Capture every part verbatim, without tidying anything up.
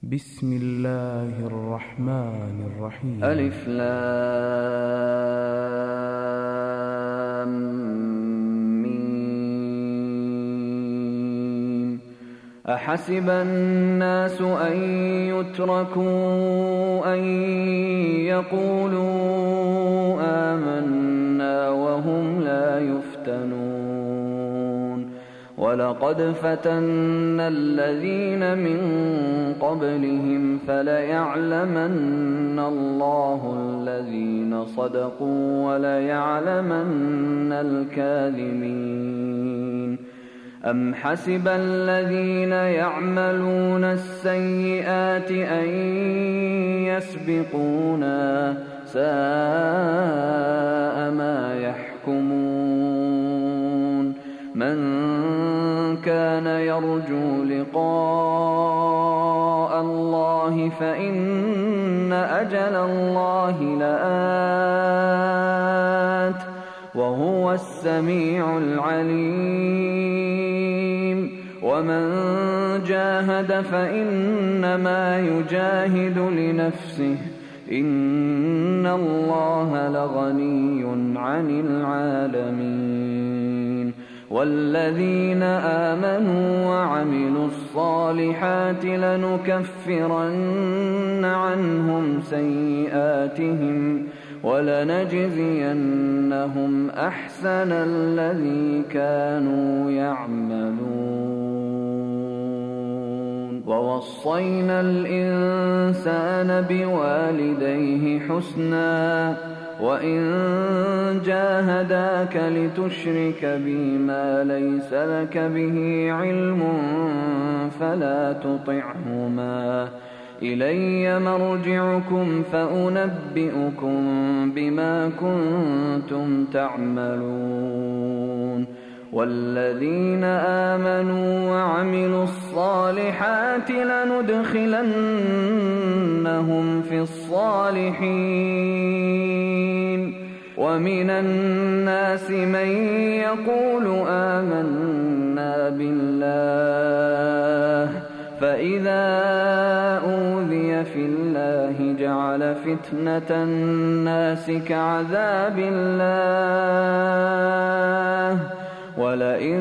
بسم الله الرحمن الرحيم. ألف لام ميم. أحسب الناس أن يتركوا أن يقولوا آمنا وهم لا يفتنون. ولقد فتنا الذين من قبلهم فليعلمن الله الذين صدقوا وليعلمن الكاذبين. أم حسب الذين يعملون السيئات أن يسبقونا ساء ما يحكمون. من كان يرجو لقاء الله فإن أجل الله لآت وهو السميع العليم. ومن جاهد فإنما يجاهد لنفسه إن الله لغني عن العالمين. والذين آمنوا وعملوا الصالحات لنكفرن عنهم سيئاتهم ولنجزينهم أحسن الذي كانوا يعملون. ووصينا الإنسان بوالديه حسنا وإن جاهداك لتشرك بي ما ليس لك به علم فلا تطعهما. إلي مرجعكم فأنبئكم بما كنتم تعملون. والذين آمنوا وعملوا الصالحات لندخلنهم في الصالحين. ومن الناس من يقول آمنا بالله فإذا أوذي في الله جعل فتنة الناس كعذاب الله. ولئن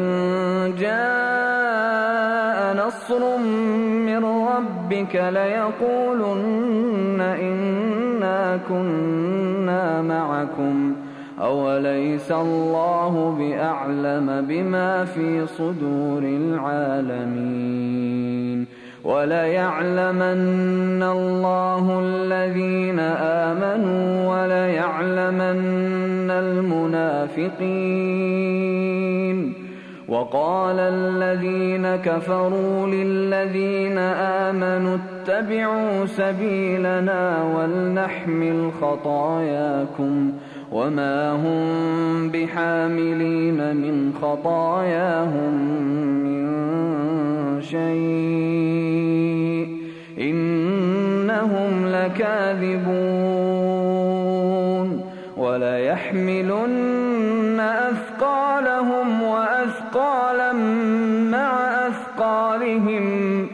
جاء نصر من ربك ليقولن إنا كنا معكم أوليس الله بأعلم بما في صدور العالمين. وليعلمن الله الذين آمنوا وليعلمن المنافقين. وقال الذين كفروا للذين آمنوا اتبعوا سبيلنا ولنحمل خطاياكم وما هم بحاملين من خطاياهم من شيء إنهم لكاذبون. وليحملن أثقالهم وأثقالا مع أثقالهم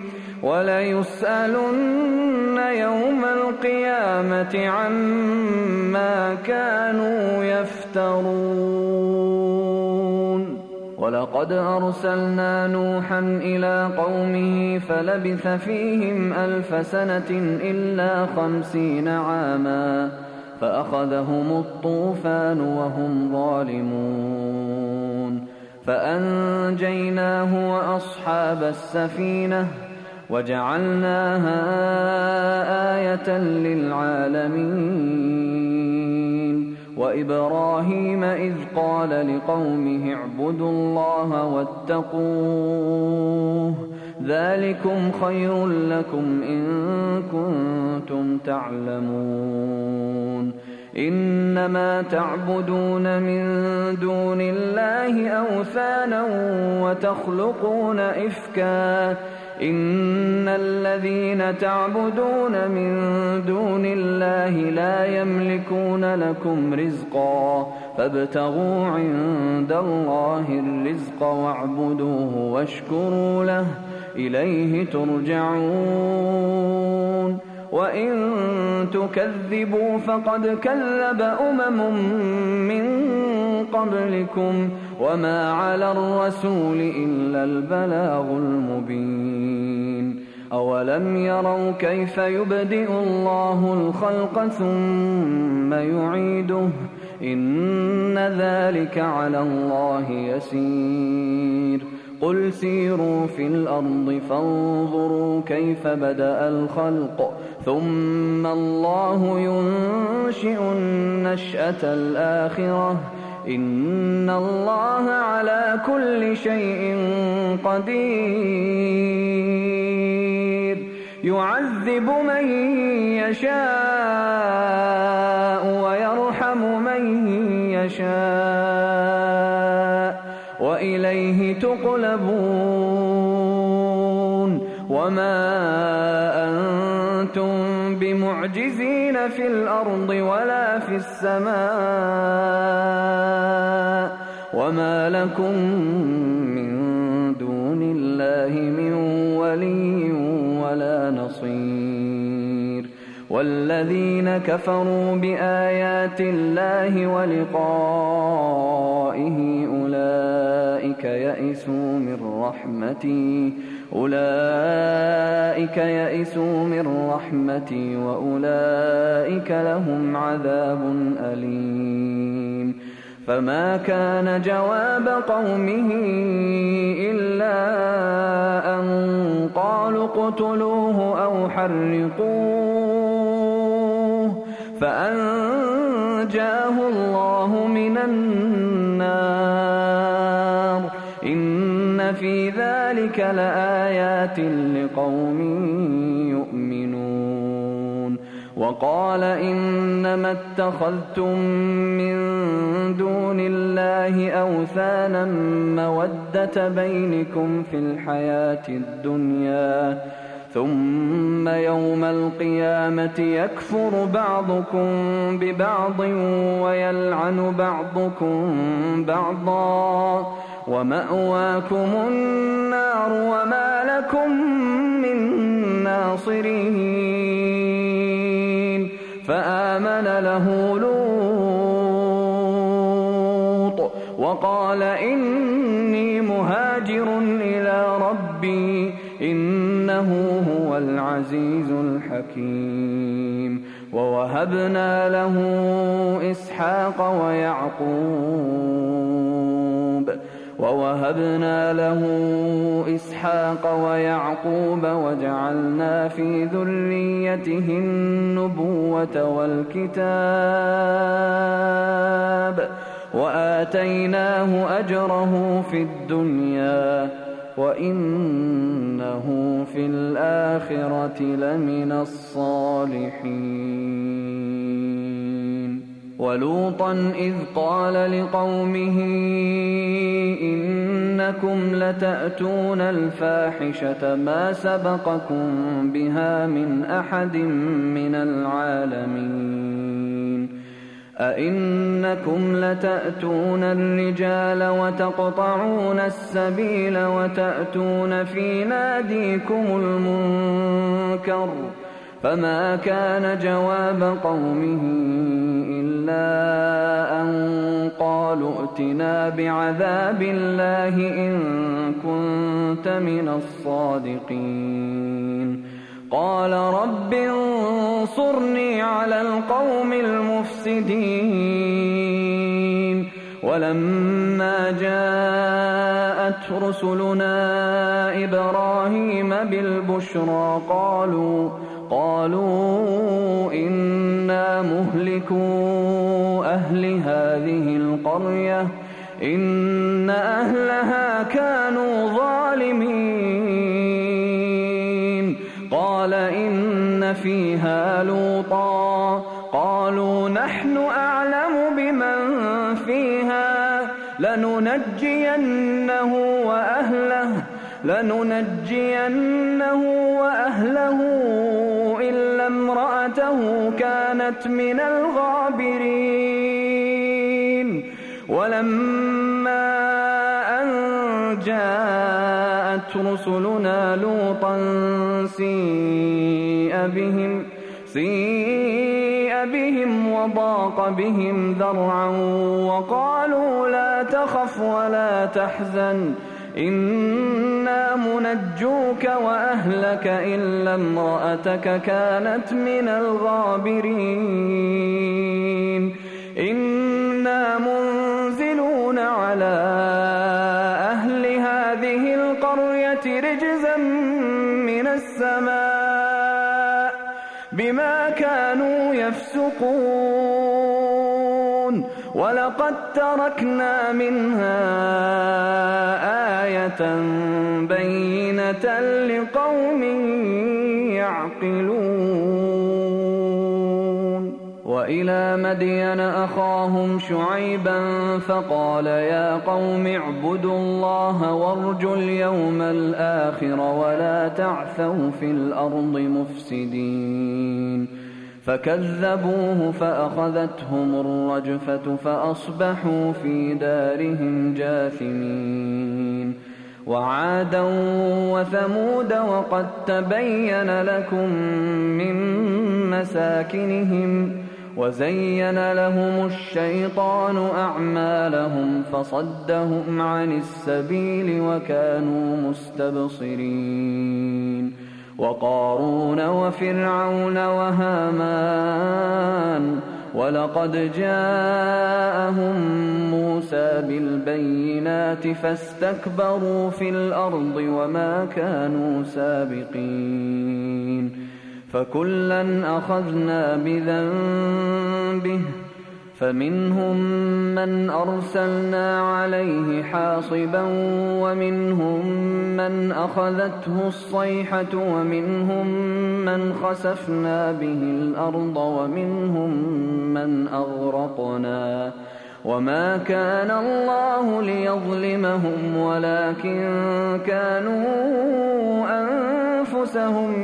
وليسألن يوم القيامة عما كانوا يفترون. ولقد أرسلنا نوحا إلى قومه فلبث فيهم ألف سنة إلا خمسين عاما فأخذهم الطوفان وهم ظالمون. فأنجيناه وأصحاب السفينة وجعلناها آية للعالمين. وإبراهيم إذ قال لقومه اعبدوا الله واتقوه ذلكم خير لكم إن كنتم تعلمون. إنما تعبدون من دون الله أوثانا وتخلقون إفكا إن الذين تعبدون من دون الله لا يملكون لكم رزقا فابتغوا عند الله الرزق واعبدوه واشكروا له إليه ترجعون. وإن تكذبوا فقد كذب أمم من قبلكم وما على الرسول إلا البلاغ المبين أولم يروا كيف يبدئ الله الخلق ثم يعيده إن ذلك على الله يسير قل سيروا في الأرض فانظروا كيف بدأ الخلق ثم الله ينشئ النشأة الآخرة إن الله على كل شيء قدير يعذب من يشاء ويرحم من يشاء وإليه تقلبون وما أنتم بمعجزين في الأرض ولا في السماء وما لكم من دون الله من ولي ولا نصير والذين كفروا بآيات الله ولقائه أولئك يئسوا من رحمتي أولئك يئسوا من رحمتي وأولئك لهم عذاب أليم فما كان جواب قومه إلا أن قالوا اقتلوه أو حرقوه فأنجاه الله من النار إن في ذلك لآيات لقوم يؤمنون وقال إنما اتخذتم من دون الله أوثانا مودة بينكم في الحياة الدنيا ثم يوم القيامة يكفر بعضكم ببعض ويلعن بعضكم بعضا ومأواكم النار وما لكم من ناصرين فآمن له لوط وقال إني مهاجر إلى ربي إنه هو العزيز الحكيم ووهبنا له إسحاق ويعقوب ووهبنا له إسحاق ويعقوب وجعلنا في ذريته النبوة والكتاب وآتيناه أجره في الدنيا وإنه في الآخرة لمن الصالحين ولوطا إذ قال لقومه إنكم لتأتون الفاحشة ما سبقكم بها من أحد من العالمين أئنكم لتأتون الرجال وتقطعون السبيل وتأتون في ناديكم المنكر فما كان جواب قومه إلا أن قالوا ائتنا بعذاب الله إن كنت من الصادقين قال رب انصرني على القوم المفسدين ولما جاءت رسلنا إبراهيم بالبشرى قالوا قالوا إنا مهلكو أهل هذه القرية إن أهلها كانوا ظالمين قال إن فيها لوطا قالوا نحن أعلم بمن فيها لننجينه وأهله لننجينه وأهله إلا امرأته كانت من الغابرين ولما أن جاءت رسلنا لوطا سيء بهم سيء بهم وضاق بهم ذرعا وقالوا لا تخف ولا تحزن إنا منجوك وأهلك إلا امرأتك كانت من الغابرين إنا منزلون على أهل هذه القرية رجزا من السماء بما كانوا يفسقون ولقد تركنا منها آية بينة لقوم يعقلون وإلى مدين أخاهم شعيبا فقال يا قوم اعبدوا الله وارجوا اليوم الآخر ولا تعثوا في الأرض مفسدين فكذبوه فأخذتهم الرجفة فأصبحوا في دارهم جاثمين وعادا وثمود وقد تبين لكم من مساكنهم وزين لهم الشيطان أعمالهم فصدهم عن السبيل وكانوا مستبصرين وقارون وفرعون وهامان ولقد جاءهم موسى بالبينات فاستكبروا في الأرض وما كانوا سابقين فكلا أخذنا بذنبه فمنهم من أرسلنا عليه حاصبا ومنهم من أخذته الصيحة ومنهم من خسفنا به الأرض ومنهم من أغرقنا وما كان الله ليظلمهم ولكن كانوا أنفسهم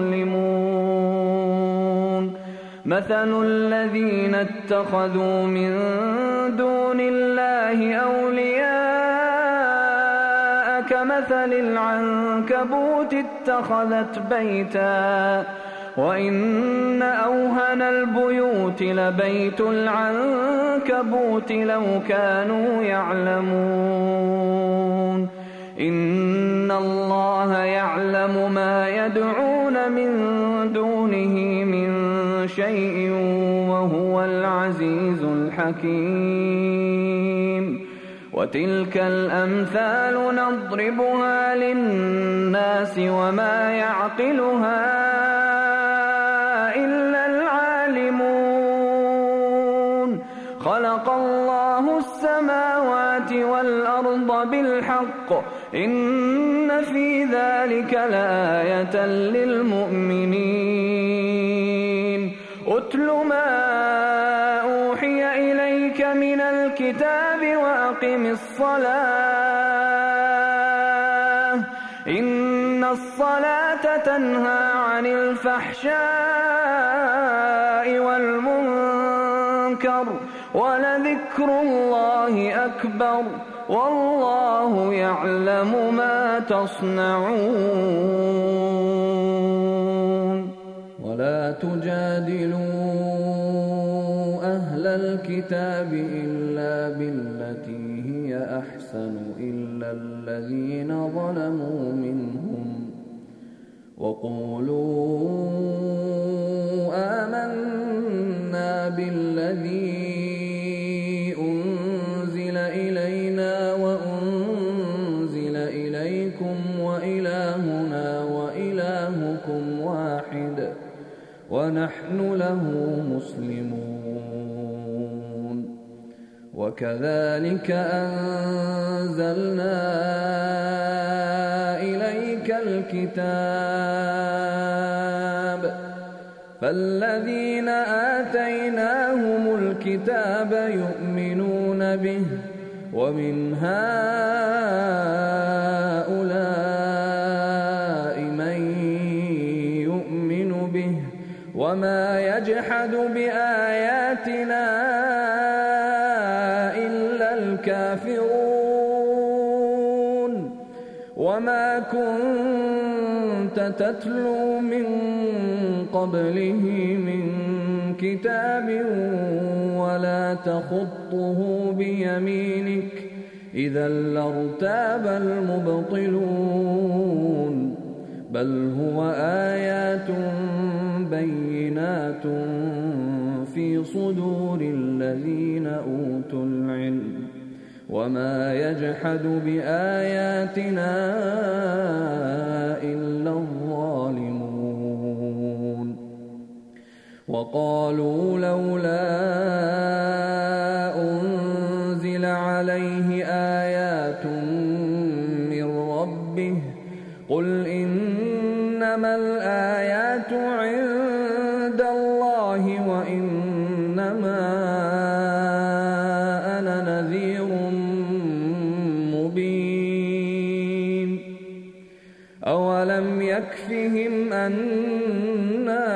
يظلمون مثل الذين اتخذوا من دون الله أولياء كمثل العنكبوت اتخذت بيتا وإن أوهن البيوت لبيت العنكبوت لو كانوا يعلمون إن الله يعلم ما يدعون من دونه من شيء وهو العزيز الحكيم وتلك الأمثال نضربها للناس وما يعقلها إلا العالمون خلق الله السماوات والأرض بالحق إن في ذلك لآية للمؤمنين أتل ما أوحي إليك من الكتاب وأقم الصلاة إن الصلاة تنهى عن الفحشاء والمنكر ولذكر الله أكبر والله يعلم ما تصنعون ولا تجادلوا أهل الكتاب إلا بالتي هي أحسن إلا الذين ظلموا منهم وقولوا آمنا بالذي أنزل إلينا وأنزل إليكم وإلهنا وإلهكم واحد ونحن له مسلمون وكذلك أنزلنا إليك الكتاب فالذين آتيناهم الكتاب يؤمنون به ومن هؤلاء من يؤمن به وما يجحد بآياتنا إلا الكافرون وما كنت تتلو من قبله من كتاب ولا تخطه بيمينك إذا لارتاب المبطلون بل هو آيات بينات في صدور الذين أوتوا العلم وما يجحد بآياتنا إلا الظالمون وقالوا لولا أنزل عليه آيات من ربه قل إنما الآيات عند الله وإنما أنا نذير مبين أولم يكفهم أنا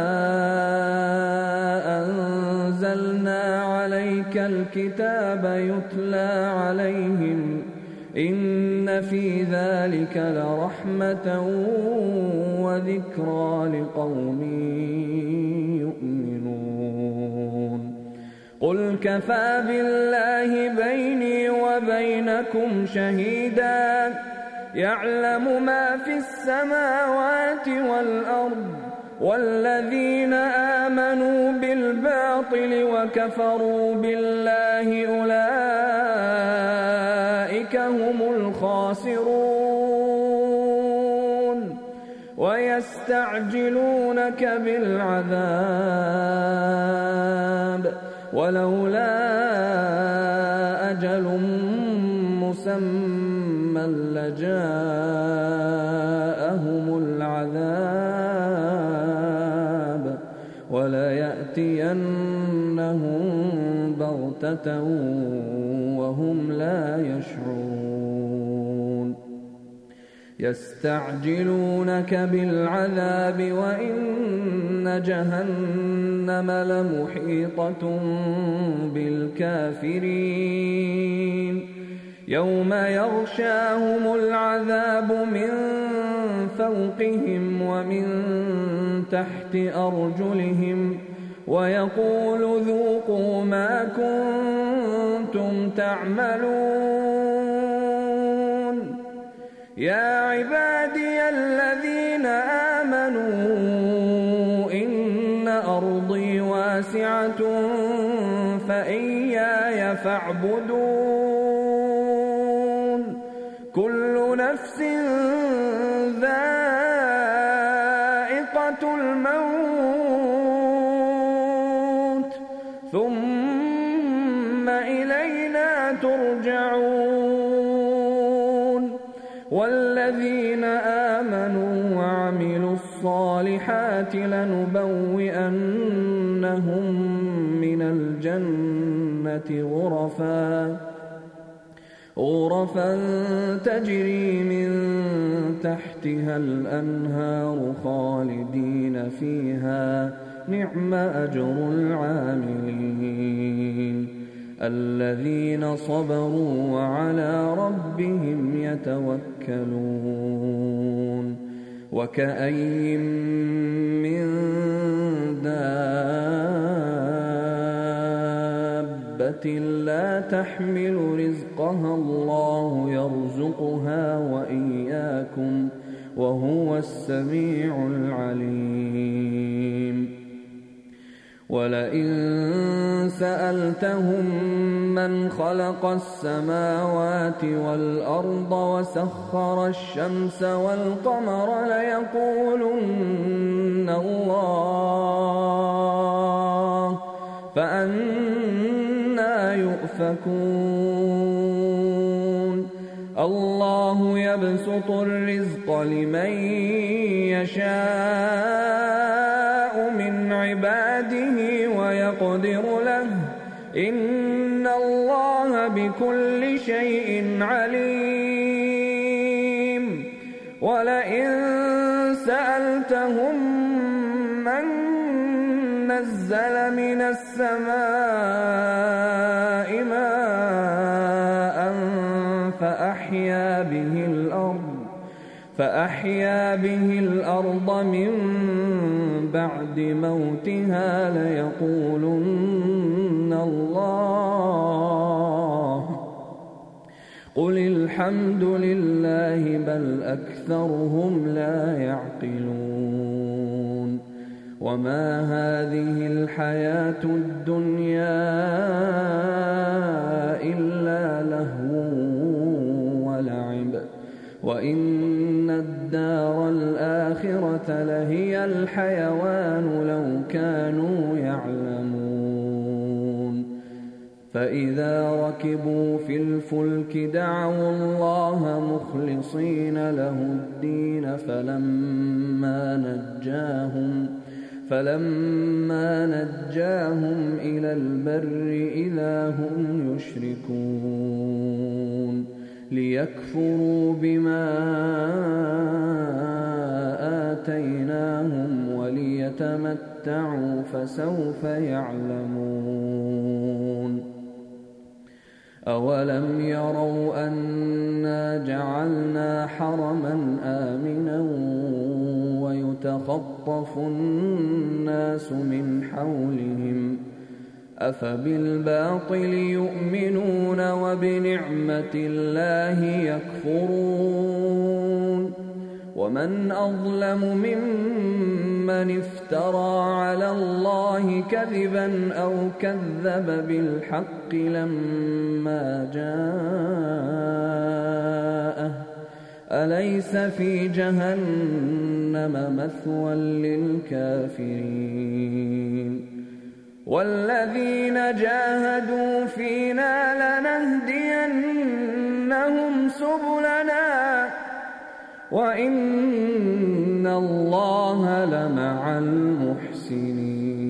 أنزلنا عليك الكتاب يتلى عليهم إن في ذلك لرحمة وذكرى لقوم يؤمنون قل كفى بالله بيني وبينكم شهيدا يعلم ما في السماوات والأرض والذين آمنوا بالباطل وكفروا بالله أولئك هم الخاسرون ويستعجلونك بالعذاب ولولا أجل مسمى لجاءهم العذاب وليأتينهم بغتة وهم لا يشعرون يستعجلونك بالعذاب وإن جهنم لمحيطة بالكافرين يوم يغشاهم العذاب من فوقهم ومن تحت أرجلهم ويقول ذوقوا ما كنتم تعملون يا عبادي الذين آمنوا إن أرضي واسعة فإياي فاعبدون كل نفس ذائقة الموت ثم إلينا ترجعون والذين آمنوا وعملوا الصالحات لنبوئنهم من الجنة غرفا غرفا تجري من تحتها الأنهار خالدين فيها نعم أجر العاملين الذين صبروا وعلى ربهم يتوكلون وكأين من دابة لا تحمل رزقها الله يرزقها وإياكم وهو السميع العليم ولئن سألتهم من خلق السماوات والأرض وسخر الشمس والقمر ليقولن الله فأنى يؤفكون الله يبسط الرزق لمن يشاء من عباده ويقدر له إن الله بكل شيء عليم ولئن سألتهم من نزل من السماء ماء فأحيا به الأرض فأحيا به الأرض من بعد موتها ليقولن الله قل الحمد لله بل أكثرهم لا يعقلون وما هذه الحياة الدنيا إلا لهو ولعب وإن الدار الآخرة لهي الحيوان لو كانوا يعلمون فإذا ركبوا في الفلك دعوا الله مخلصين له الدين فلما نجاهم فلما نجاهم إلى البر إذا هم يشركون ليكفروا بما آتيناهم وليتمتعوا فسوف يعلمون أولم يروا أنا جعلنا حرما آمنا ويتخطف الناس من حولهم أفبالباطل يؤمنون وبنعمة الله يكفرون ومن أظلم ممن افترى على الله كذبا أو كذب بالحق لما جاءه أليس في جهنم مثوى للكافرين والذين جاهدوا فينا لنهدينهم سبلنا وإن الله لمع المحسنين